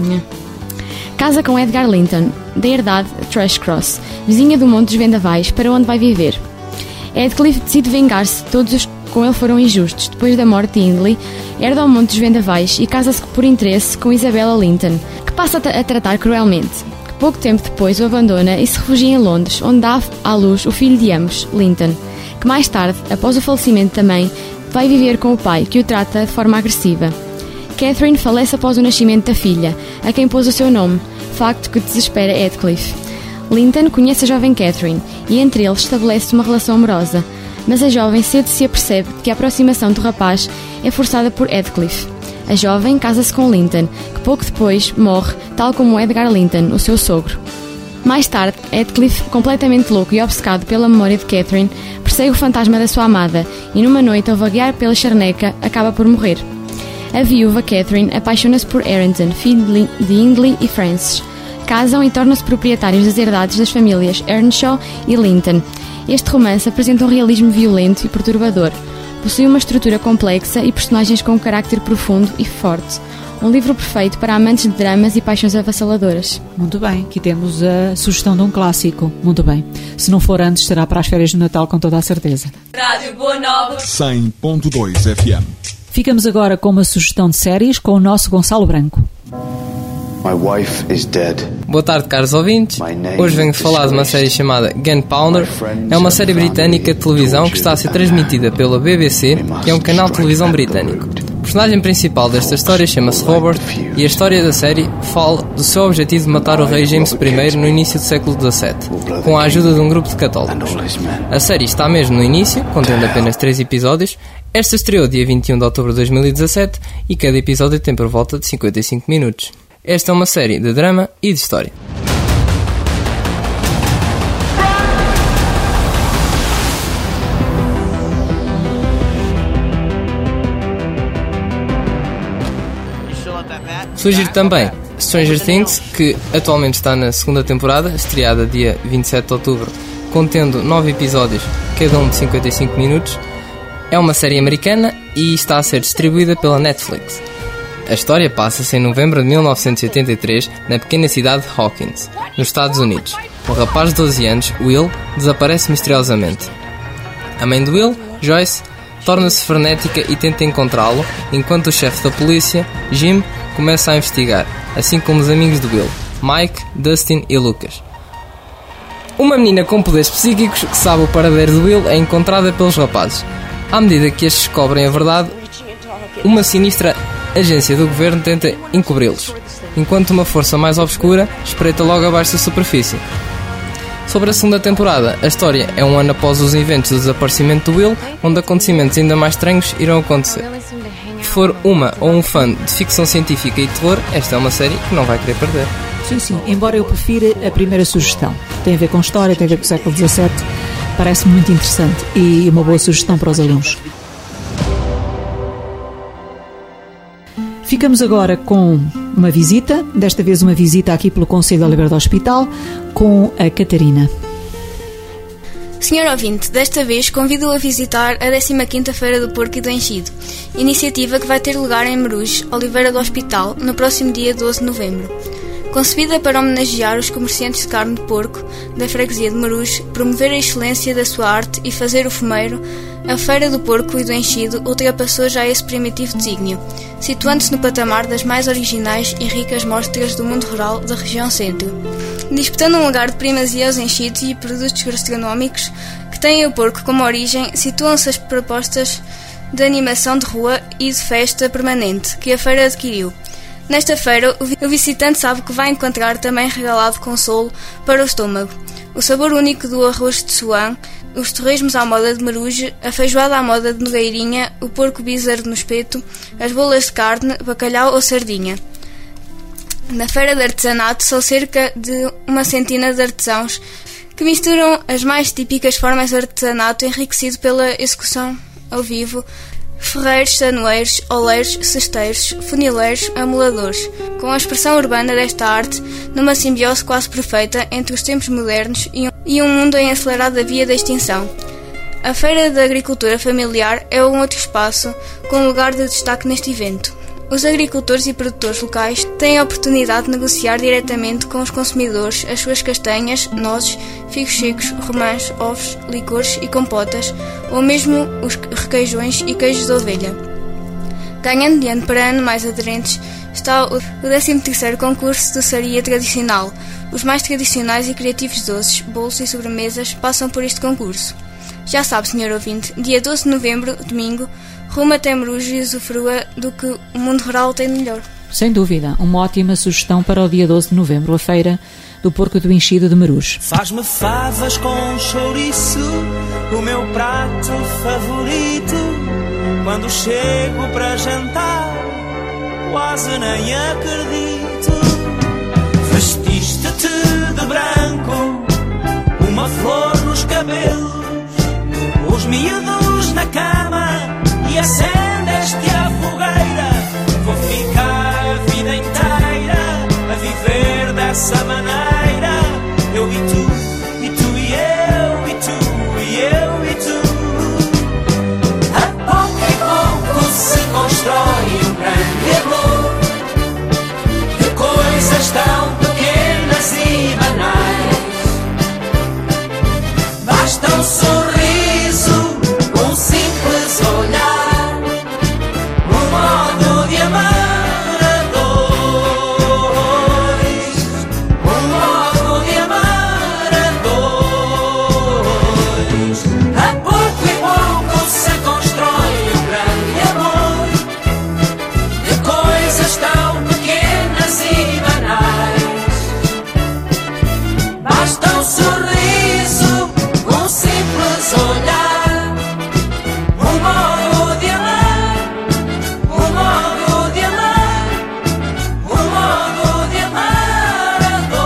Casa com Edgar Linton, da herdade Thrushcross, vizinha do Monte dos Vendavais, para onde vai viver. Heathcliff decide vingar-se de todos os que com ele foram injustos. Depois da morte de Hindley, herda o Monte dos Vendavais e casa-se por interesse com Isabella Linton, que passa a tratar cruelmente. Pouco tempo depois o abandona e se refugia em Londres, onde dá à luz o filho de ambos, Linton, que mais tarde, após o falecimento da mãe, vai viver com o pai, que o trata de forma agressiva. Catherine falece após o nascimento da filha, a quem pôs o seu nome, facto que desespera Heathcliff. Linton conhece a jovem Catherine e entre eles estabelece uma relação amorosa, mas a jovem cedo se apercebe que a aproximação do rapaz é forçada por Heathcliff. A jovem casa-se com Linton, que pouco depois morre, tal como Edgar Linton, o seu sogro. Mais tarde, Heathcliff, completamente louco e obcecado pela memória de Catherine, persegue o fantasma da sua amada e numa noite, ao vaguear pela charneca, acaba por morrer. A viúva Catherine apaixona-se por Errington, filho de Hindley e Frances. Casam e tornam-se proprietários das herdades das famílias Earnshaw e Linton. Este romance apresenta um realismo violento e perturbador. Possui uma estrutura complexa e personagens com um carácter profundo e forte. Um livro perfeito para amantes de dramas e paixões avassaladoras. Muito bem, aqui temos a sugestão de um clássico. Muito bem. Se não for antes, será para as férias de Natal com toda a certeza. Rádio Boa Nova 100.2 FM. Ficamos agora com uma sugestão de séries com o nosso Gonçalo Branco. My wife is dead. Boa tarde, caros ouvintes. Hoje venho falar de uma série chamada Gunpowder. É uma série britânica de televisão que está a ser transmitida pela BBC, que é um canal de televisão britânico. O personagem principal desta história chama-se Robert e a história da série fala do seu objetivo de matar o rei James I no início do século XVII, com a ajuda de um grupo de católicos. A série está mesmo no início, contendo apenas 3 episódios. Esta estreou dia 21 de outubro de 2017 e cada episódio tem por volta de 55 minutos. Esta é uma série de drama e de história. Sugiro também Stranger Things, que atualmente está na segunda temporada, estreada dia 27 de outubro, contendo 9 episódios, cada um de 55 minutos. É uma série americana e está a ser distribuída pela Netflix. A história passa-se em novembro de 1983, na pequena cidade de Hawkins, nos Estados Unidos. Um rapaz de 12 anos, Will, desaparece misteriosamente. A mãe de Will, Joyce, torna-se frenética e tenta encontrá-lo, enquanto o chefe da polícia, Jim, começa a investigar, assim como os amigos de Will, Mike, Dustin e Lucas. Uma menina com poderes psíquicos que sabe o paradeiro de Will é encontrada pelos rapazes. À medida que estes descobrem a verdade, uma sinistra agência do governo tenta encobri-los, enquanto uma força mais obscura espreita logo abaixo da superfície. Sobre a segunda temporada, a história é um ano após os eventos do desaparecimento do Will, onde acontecimentos ainda mais estranhos irão acontecer. Se for uma ou um fã de ficção científica e terror, esta é uma série que não vai querer perder. Sim, embora eu prefira a primeira sugestão. Tem a ver com história, tem a ver com o século XVII, parece muito interessante e uma boa sugestão para os alunos. Ficamos agora com uma visita, desta vez uma visita aqui pelo Conselho de Oliveira do Hospital, com a Catarina. Senhor ouvinte, desta vez convido-o a visitar a 15ª Feira do Porco e do Enchido, iniciativa que vai ter lugar em Meruges, Oliveira do Hospital, no próximo dia 12 de novembro. Concebida para homenagear os comerciantes de carne de porco da freguesia de Marujo, promover a excelência da sua arte e fazer o fumeiro, a Feira do Porco e do Enchido ultrapassou já esse primitivo desígnio, situando-se no patamar das mais originais e ricas mostras do mundo rural da região centro. Disputando um lugar de primazia aos enchidos e produtos gastronómicos que têm o porco como origem, situam-se as propostas de animação de rua e de festa permanente que a feira adquiriu. Nesta feira, o visitante sabe que vai encontrar também regalado consolo para o estômago, o sabor único do arroz de suã, os torresmos à moda de Marujo, a feijoada à moda de Nogueirinha, o porco bízaro no espeto, as bolas de carne, bacalhau ou sardinha. Na feira de artesanato são cerca de uma centena de artesãos que misturam as mais típicas formas de artesanato enriquecido pela execução ao vivo, ferreiros, sanoeiros, oleiros, cesteiros, funileiros, amoladores, com a expressão urbana desta arte numa simbiose quase perfeita entre os tempos modernos e um mundo em acelerada via da extinção. A Feira da Agricultura Familiar é um outro espaço com lugar de destaque neste evento. Os agricultores e produtores locais têm a oportunidade de negociar diretamente com os consumidores as suas castanhas, nozes, figos secos, romãs, ovos, licores e compotas, ou mesmo os requeijões e queijos de ovelha. Ganhando de ano para ano mais aderentes está o 13º concurso de doçaria tradicional. Os mais tradicionais e criativos doces, bolos e sobremesas passam por este concurso. Já sabe, Sr. ouvinte, dia 12 de novembro, domingo, rumo até Marujo e usufrua do que o mundo rural tem de melhor. Sem dúvida, uma ótima sugestão para o dia 12 de novembro, a Feira do Porco e do Enchido de Marujo. Faz-me favas com chouriço, o meu prato favorito. Quando chego para jantar, quase nem acredito. Vestiste-te de branco, uma flor nos cabelos, os miúdos na cama e acendeste a fogueira. Vou ficar a vida inteira a viver dessa maneira. Eu e tu, e tu e eu, e tu e eu e tu. A pouco e pouco se constrói um grande amor, de coisas tão pequenas e banais. Basta um sorriso, um simples olhar, um modo de amar a dois, um modo de amar a dois. A pouco e pouco se constrói um grande amor, de coisas tão pequenas e banais. Basta um sorriso, um simples olhar, um modo de amar, um modo de amar, um modo de amar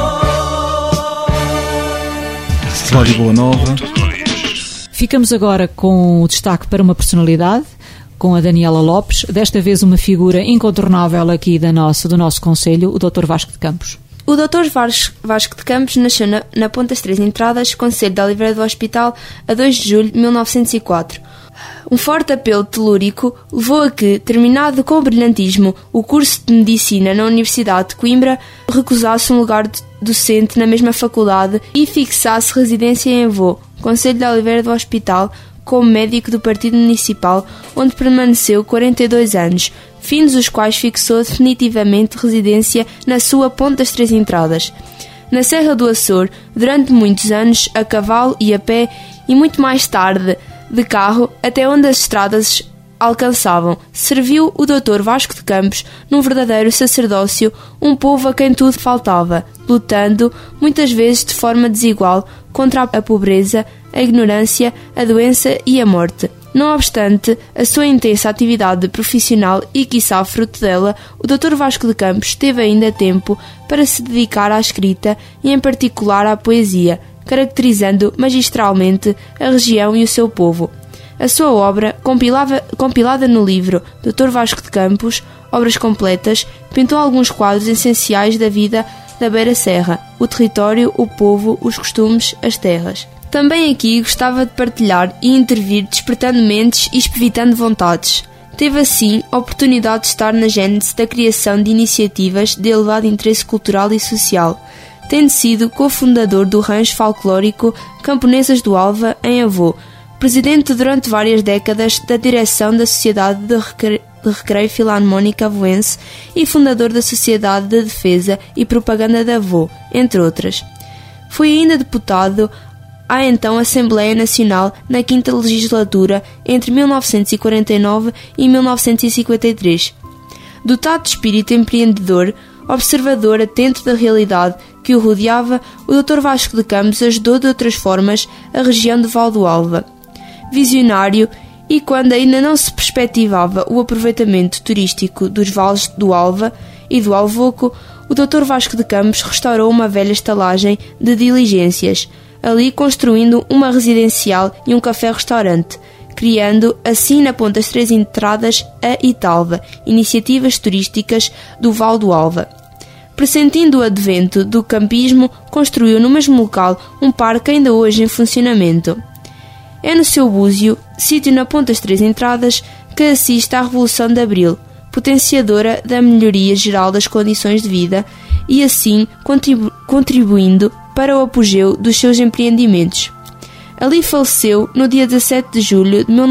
a dois. Rádio Boa Nova. Ficamos agora com o destaque para uma personalidade, com a Daniela Lopes, desta vez uma figura incontornável aqui do nosso concelho, o Dr. Vasco de Campos. O Dr. Vasco de Campos nasceu na Pontas Três Entradas, concelho de Oliveira do Hospital, a 2 de julho de 1904. Um forte apelo telúrico levou a que, terminado com brilhantismo o curso de Medicina na Universidade de Coimbra, recusasse um lugar docente na mesma faculdade e fixasse residência em Avô, concelho de Oliveira do Hospital, como médico do Partido Municipal, onde permaneceu 42 anos, fins os quais fixou definitivamente residência na sua Pontas Três Entradas. Na Serra do Açor, durante muitos anos, a cavalo e a pé, e muito mais tarde, de carro, até onde as estradas alcançavam, serviu o Dr. Vasco de Campos num verdadeiro sacerdócio, um povo a quem tudo faltava, lutando, muitas vezes de forma desigual, contra a pobreza, a ignorância, a doença e a morte. Não obstante a sua intensa atividade profissional e, quiçá, fruto dela, o Dr. Vasco de Campos teve ainda tempo para se dedicar à escrita e, em particular, à poesia, caracterizando magistralmente a região e o seu povo. A sua obra, compilada no livro Dr. Vasco de Campos, Obras Completas, pintou alguns quadros essenciais da vida da Beira Serra, o território, o povo, os costumes, as terras. Também aqui gostava de partilhar e intervir despertando mentes e espevitando vontades. teve assim a oportunidade de estar na gênese da criação de iniciativas de elevado interesse cultural e social, tendo sido cofundador do rancho folclórico Camponesas do Alva, em Avô, presidente durante várias décadas da direção da Sociedade de Recreio Filarmónica Avoense e fundador da Sociedade de Defesa e Propaganda de Avô, entre outras. Foi ainda deputado à então Assembleia Nacional na 5ª Legislatura entre 1949 e 1953. Dotado de espírito empreendedor, observador atento da realidade que o rodeava, o Dr. Vasco de Campos ajudou de outras formas a região de Val do Alva. Visionário, e quando ainda não se perspectivava o aproveitamento turístico dos vales do Alva e do Alvoco, o Dr. Vasco de Campos restaurou uma velha estalagem de diligências, ali construindo uma residencial e um café-restaurante, criando assim na Pontas 3 Entradas a Italva, iniciativas turísticas do Val do Alva. Pressentindo o advento do campismo, construiu no mesmo local um parque ainda hoje em funcionamento. É no seu Búzio, sítio na Pontas 3 Entradas, que assiste à Revolução de Abril, potenciadora da melhoria geral das condições de vida e assim contribuindo para o apogeu dos seus empreendimentos. Ali faleceu no dia 17 de julho de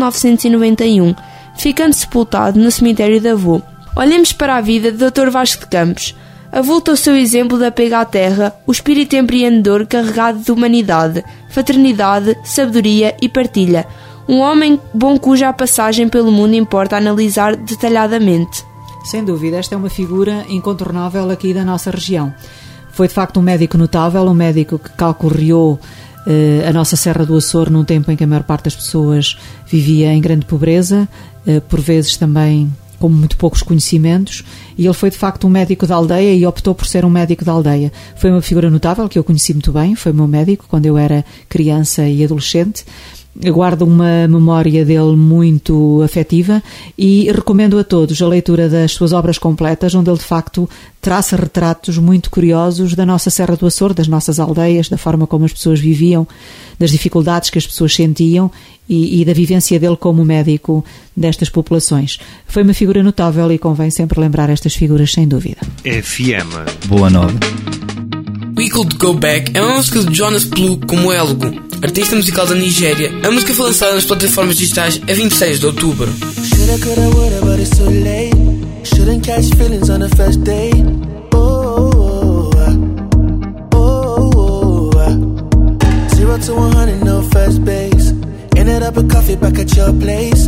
1991, ficando sepultado no cemitério de Avô. Olhemos para a vida de Dr. Vasco de Campos. Avulta o seu exemplo de apego à terra, o espírito empreendedor carregado de humanidade, fraternidade, sabedoria e partilha. Um homem bom cuja passagem pelo mundo importa analisar detalhadamente. Sem dúvida, esta é uma figura incontornável aqui da nossa região. Foi de facto um médico notável, um médico que calcorreou a nossa Serra do Açor num tempo em que a maior parte das pessoas vivia em grande pobreza, por vezes também com muito poucos conhecimentos, e ele foi de facto um médico da aldeia e optou por ser um médico da aldeia. Foi uma figura notável que eu conheci muito bem, foi meu médico quando eu era criança e adolescente. Eu guardo uma memória dele muito afetiva e recomendo a todos a leitura das suas obras completas, onde ele de facto traça retratos muito curiosos da nossa Serra do Açor, das nossas aldeias, da forma como as pessoas viviam, das dificuldades que as pessoas sentiam e da vivência dele como médico destas populações. Foi uma figura notável e convém sempre lembrar estas figuras, sem dúvida. FM Boa Nova. We Could Go Back é uma música de Jonas Blue como Élogo, artista musical da Nigéria. A música foi lançada nas plataformas digitais a 26 de outubro. Shoulda, coulda, woulda, but it's too late. Shouldn't catch feelings on the first date. Oh, 0 to 100, no first base. Ended up a coffee back at your place.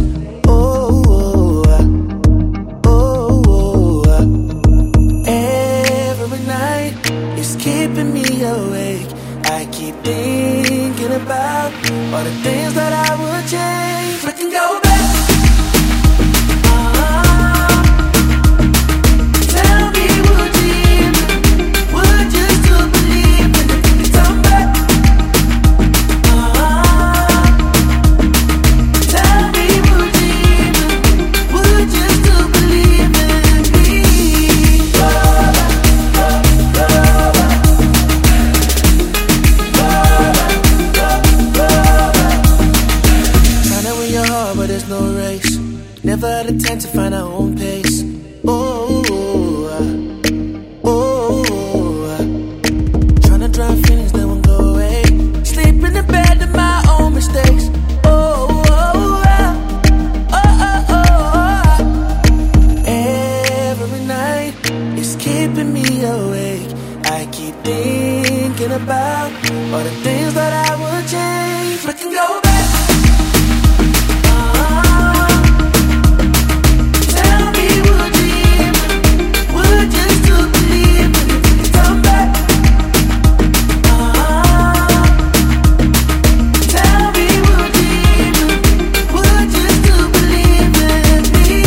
Every night it's keeping me awake. I keep thinking about all the things that I would change. We can go back. Tell me, would you still believe in if we could turn back? Tell me, would you still believe in me? Trying to win your heart, but there's no race. Never had a time to find our own pace. Trying to drown feelings that won't go away. Sleep in the bed of my own mistakes. Every night it's keeping me awake. I keep thinking about all the things that I would change. We can go back. Tell me, would you still believe in if we could turn back? Tell me, would you still believe in me?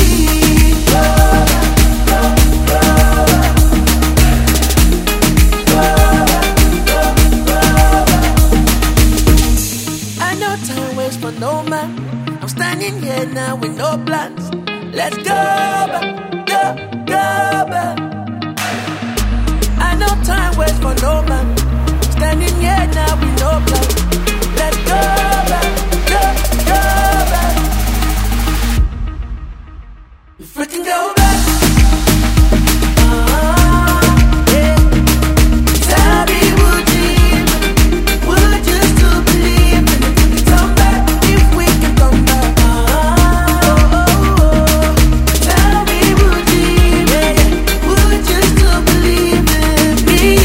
I know time waits for no man. I'm standing here now with no plans. Let's go back, go back. I know time waits for no man. Standing here now with no plans. Let's go back, go back. can go back. Tell me, would you still believe in it? Come back if we can come back. Tell me, would you still believe in me?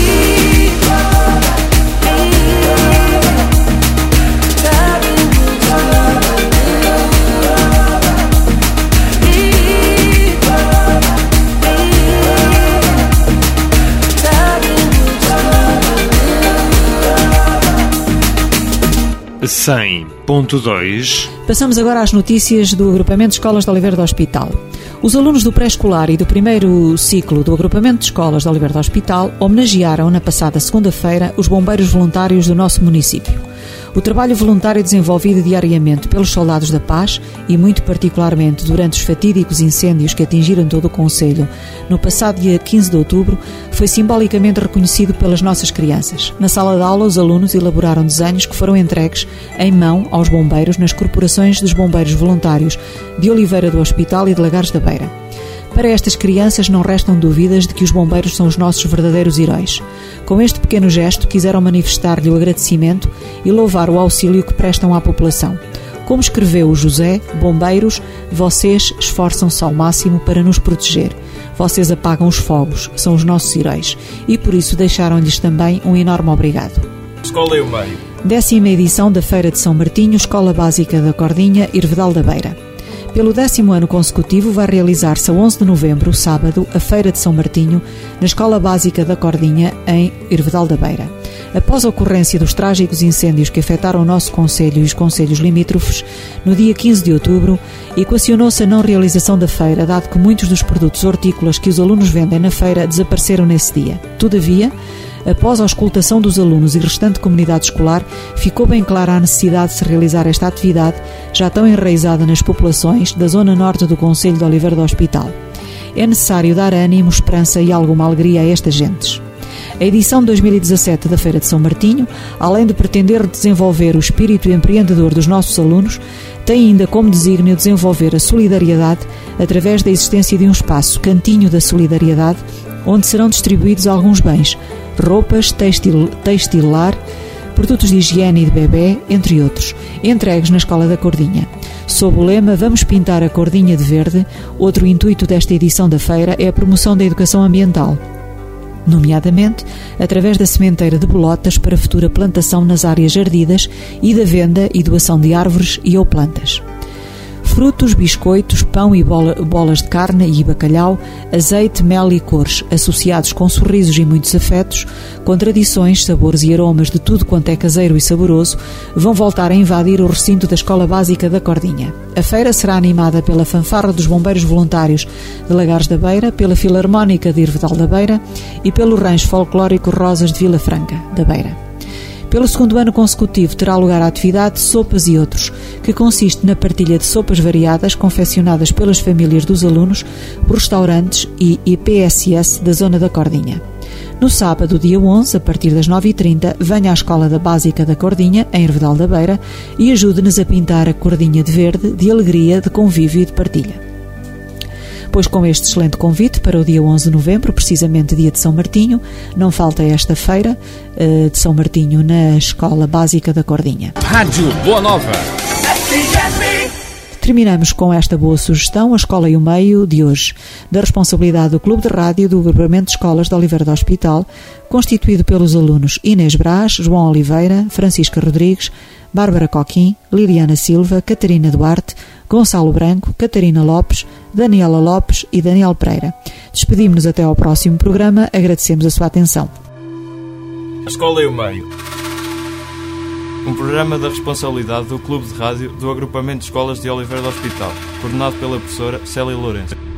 Passamos agora às notícias do Agrupamento de Escolas de Oliveira do Hospital. Os alunos do pré-escolar e do primeiro ciclo do Agrupamento de Escolas de Oliveira do Hospital homenagearam na passada segunda-feira os bombeiros voluntários do nosso município. O trabalho voluntário desenvolvido diariamente pelos soldados da paz e muito particularmente durante os fatídicos incêndios que atingiram todo o concelho no passado dia 15 de outubro foi simbolicamente reconhecido pelas nossas crianças. Na sala de aula, os alunos elaboraram desenhos que foram entregues em mão aos bombeiros nas corporações dos bombeiros voluntários de Oliveira do Hospital e de Lagares da Beira. Para estas crianças não restam dúvidas de que os bombeiros são os nossos verdadeiros heróis. Com este pequeno gesto, quiseram manifestar-lhe o agradecimento e louvar o auxílio que prestam à população. Como escreveu o José, bombeiros, vocês esforçam-se ao máximo para nos proteger. Vocês apagam os fogos, são os nossos heróis. E por isso deixaram-lhes também um enorme obrigado. Escola e o Meio. 10ª edição da Feira de São Martinho, Escola Básica da Cordinha, Irvedal da Beira. Pelo 10º ano consecutivo vai realizar-se a 11 de novembro, sábado, a Feira de São Martinho, na Escola Básica da Cordinha, em Irvedal da Beira. Após a ocorrência dos trágicos incêndios que afetaram o nosso concelho e os concelhos limítrofes, no dia 15 de outubro, equacionou-se a não realização da feira, dado que muitos dos produtos hortícolas que os alunos vendem na feira desapareceram nesse dia. Todavia, após a auscultação dos alunos e restante comunidade escolar, ficou bem clara a necessidade de se realizar esta atividade, já tão enraizada nas populações da zona norte do concelho de Oliveira do Hospital. É necessário dar ânimo, esperança e alguma alegria a estas gentes. A edição de 2017 da Feira de São Martinho, além de pretender desenvolver o espírito empreendedor dos nossos alunos, tem ainda como desígnio desenvolver a solidariedade através da existência de um espaço, Cantinho da Solidariedade, onde serão distribuídos alguns bens, roupas, textilar, produtos de higiene e de bebê, entre outros, entregues na Escola da Cordinha. Sob o lema Vamos pintar a Cordinha de verde, outro intuito desta edição da feira é a promoção da educação ambiental, nomeadamente através da sementeira de bolotas para futura plantação nas áreas ardidas e da venda e doação de árvores e ou plantas. Frutos, biscoitos, pão e bolas de carne e bacalhau, azeite, mel e cores, associados com sorrisos e muitos afetos, com tradições, sabores e aromas de tudo quanto é caseiro e saboroso, vão voltar a invadir o recinto da Escola Básica da Cordinha. A feira será animada pela fanfarra dos bombeiros voluntários de Lagares da Beira, pela Filarmónica de Irvedal da Beira e pelo rancho folclórico Rosas de Vila Franca da Beira. Pelo 2º ano consecutivo terá lugar a atividade Sopas e Outros, que consiste na partilha de sopas variadas confeccionadas pelas famílias dos alunos por restaurantes e IPSS da zona da Cordinha. No sábado, dia 11, a partir das 9h30, venha à Escola da Básica da Cordinha, em Irvedal da Beira, e ajude-nos a pintar a Cordinha de verde, de alegria, de convívio e de partilha. Pois com este excelente convite para o dia 11 de novembro, precisamente dia de São Martinho, não falta esta feira de São Martinho na Escola Básica da Cordinha. Rádio Boa Nova. Terminamos com esta boa sugestão, a Escola e o Meio de hoje, da responsabilidade do Clube de Rádio do Agrupamento de Escolas de Oliveira do Hospital, constituído pelos alunos Inês Brás, João Oliveira, Francisca Rodrigues, Bárbara Coquim, Liliana Silva, Catarina Duarte, Gonçalo Branco, Catarina Lopes, Daniela Lopes e Daniel Pereira. Despedimos-nos até ao próximo programa, agradecemos a sua atenção. A Escola e o Meio. Um programa da responsabilidade do Clube de Rádio do Agrupamento de Escolas de Oliveira do Hospital, coordenado pela professora Célia Lourenço.